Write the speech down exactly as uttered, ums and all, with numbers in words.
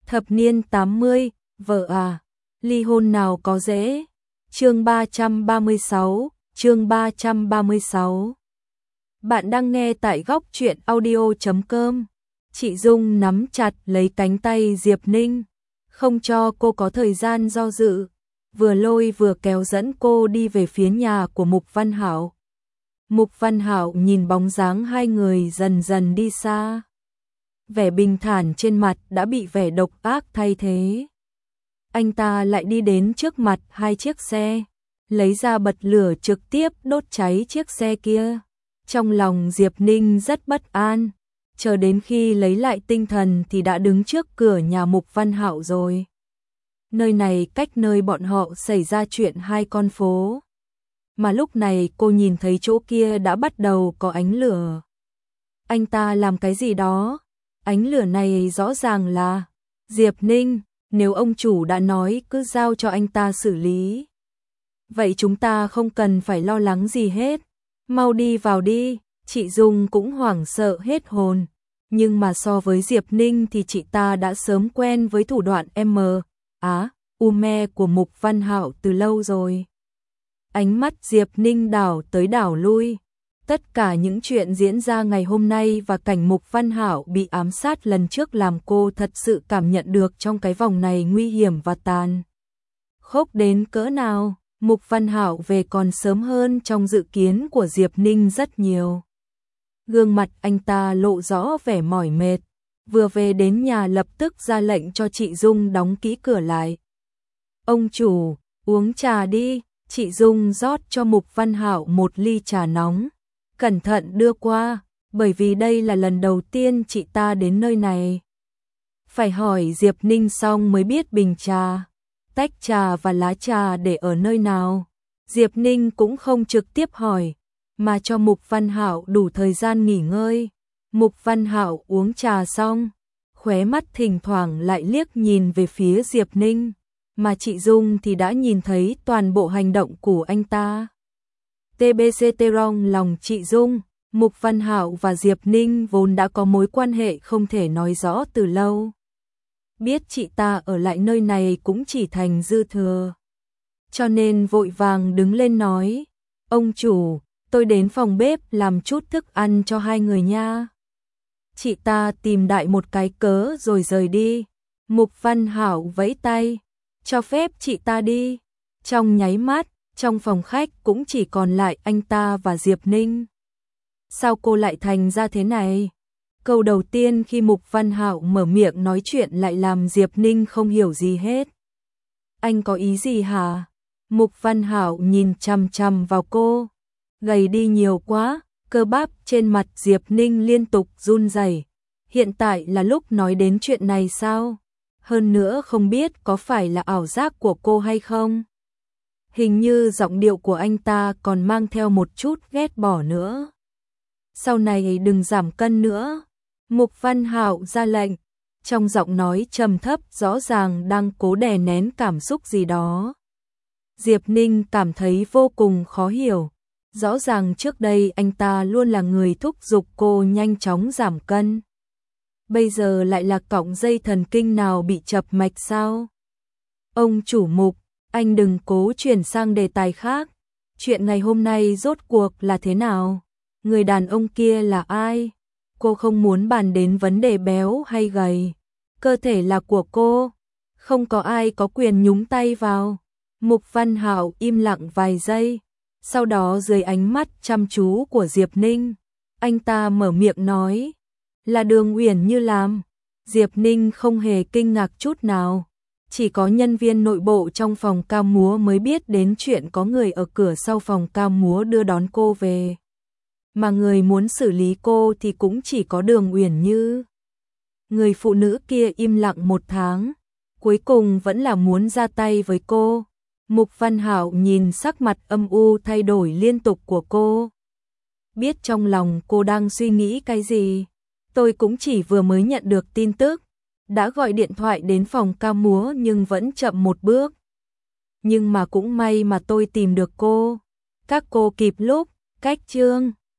Thập niên tám mươi, vợ à, ly hôn nào có dễ. Chương ba trăm ba mươi sáu, chương ba trăm ba mươi sáu. Bạn đang nghe tại góc truyện audio chấm com. Chị Dung nắm chặt lấy cánh tay Diệp Ninh, không cho cô có thời gian do dự, vừa lôi vừa kéo dẫn cô đi về phía nhà của Mục Văn Hạo. Mục Văn Hạo nhìn bóng dáng hai người dần dần đi xa. Vẻ bình thản trên mặt đã bị vẻ độc ác thay thế. Anh ta lại đi đến trước mặt hai chiếc xe, lấy ra bật lửa trực tiếp đốt cháy chiếc xe kia. Trong lòng Diệp Ninh rất bất an, chờ đến khi lấy lại tinh thần thì đã đứng trước cửa nhà Mục Văn Hạo rồi. Nơi này cách nơi bọn họ xảy ra chuyện hai con phố. Mà lúc này cô nhìn thấy chỗ kia đã bắt đầu có ánh lửa. Anh ta làm cái gì đó? Ánh lửa này rõ ràng là Diệp Ninh, nếu ông chủ đã nói cứ giao cho anh ta xử lý. Vậy chúng ta không cần phải lo lắng gì hết. Mau đi vào đi, chị Dung cũng hoảng sợ hết hồn. Nhưng mà so với Diệp Ninh thì chị ta đã sớm quen với thủ đoạn M, Á, U me của Mục Văn Hạo từ lâu rồi. Ánh mắt Diệp Ninh đảo tới đảo lui. Tất cả những chuyện diễn ra ngày hôm nay và cảnh Mục Văn Hạo bị ám sát lần trước làm cô thật sự cảm nhận được trong cái vòng này nguy hiểm và tàn khốc đến cỡ nào. Mục Văn Hạo về còn sớm hơn trong dự kiến của Diệp Ninh rất nhiều. Gương mặt anh ta lộ rõ vẻ mỏi mệt, vừa về đến nhà lập tức ra lệnh cho chị Dung đóng kỹ cửa lại. Ông chủ, uống trà đi. Chị Dung rót cho Mục Văn Hạo một ly trà nóng, cẩn thận đưa qua, bởi vì đây là lần đầu tiên chị ta đến nơi này. Phải hỏi Diệp Ninh xong mới biết bình trà, tách trà và lá trà để ở nơi nào. Diệp Ninh cũng không trực tiếp hỏi, mà cho Mục Văn Hạo đủ thời gian nghỉ ngơi. Mục Văn Hạo uống trà xong, khóe mắt thỉnh thoảng lại liếc nhìn về phía Diệp Ninh, mà chị Dung thì đã nhìn thấy toàn bộ hành động của anh ta. tê bê xê trong lòng chị Dung, Mục Văn Hạo và Diệp Ninh vốn đã có mối quan hệ không thể nói rõ từ lâu. Biết chị ta ở lại nơi này cũng chỉ thành dư thừa. Cho nên vội vàng đứng lên nói, ông chủ, tôi đến phòng bếp làm chút thức ăn cho hai người nha. Chị ta tìm đại một cái cớ rồi rời đi. Mục Văn Hạo vẫy tay, cho phép chị ta đi. Trong nháy mắt, trong phòng khách cũng chỉ còn lại anh ta và Diệp Ninh. Sao cô lại thành ra thế này? Câu đầu tiên khi Mục Văn Hạo mở miệng nói chuyện lại làm Diệp Ninh không hiểu gì hết. Anh có ý gì hả? Mục Văn Hạo nhìn chằm chằm vào cô. Gầy đi nhiều quá, cơ bắp trên mặt Diệp Ninh liên tục run rẩy. Hiện tại là lúc nói đến chuyện này sao? Hơn nữa không biết có phải là ảo giác của cô hay không? Hình như giọng điệu của anh ta còn mang theo một chút ghét bỏ nữa. Sau này đừng giảm cân nữa. Mục Văn Hạo ra lệnh, trong giọng nói trầm thấp rõ ràng đang cố đè nén cảm xúc gì đó. Diệp Ninh cảm thấy vô cùng khó hiểu. Rõ ràng trước đây anh ta luôn là người thúc giục cô nhanh chóng giảm cân. Bây giờ lại là cọng dây thần kinh nào bị chập mạch sao? Ông chủ Mục, anh đừng cố chuyển sang đề tài khác. Chuyện ngày hôm nay rốt cuộc là thế nào? Người đàn ông kia là ai? Cô không muốn bàn đến vấn đề béo hay gầy. Cơ thể là của cô, không có ai có quyền nhúng tay vào. Mục Văn Hạo im lặng vài giây, sau đó dưới ánh mắt chăm chú của Diệp Ninh, anh ta mở miệng nói, là Đường Uyển Như làm. Diệp Ninh không hề kinh ngạc chút nào, chỉ có nhân viên nội bộ trong phòng ca múa mới biết đến chuyện có người ở cửa sau phòng ca múa đưa đón cô về. Mà người muốn xử lý cô thì cũng chỉ có Đường Uyển Như. Người phụ nữ kia im lặng một tháng, cuối cùng vẫn là muốn ra tay với cô. Mục Văn Hạo nhìn sắc mặt âm u thay đổi liên tục của cô. Biết trong lòng cô đang suy nghĩ cái gì. Tôi cũng chỉ vừa mới nhận được tin tức, đã gọi điện thoại đến phòng ca múa nhưng vẫn chậm một bước. Nhưng mà cũng may mà tôi tìm được cô. Các cô kịp lúc, cách chương.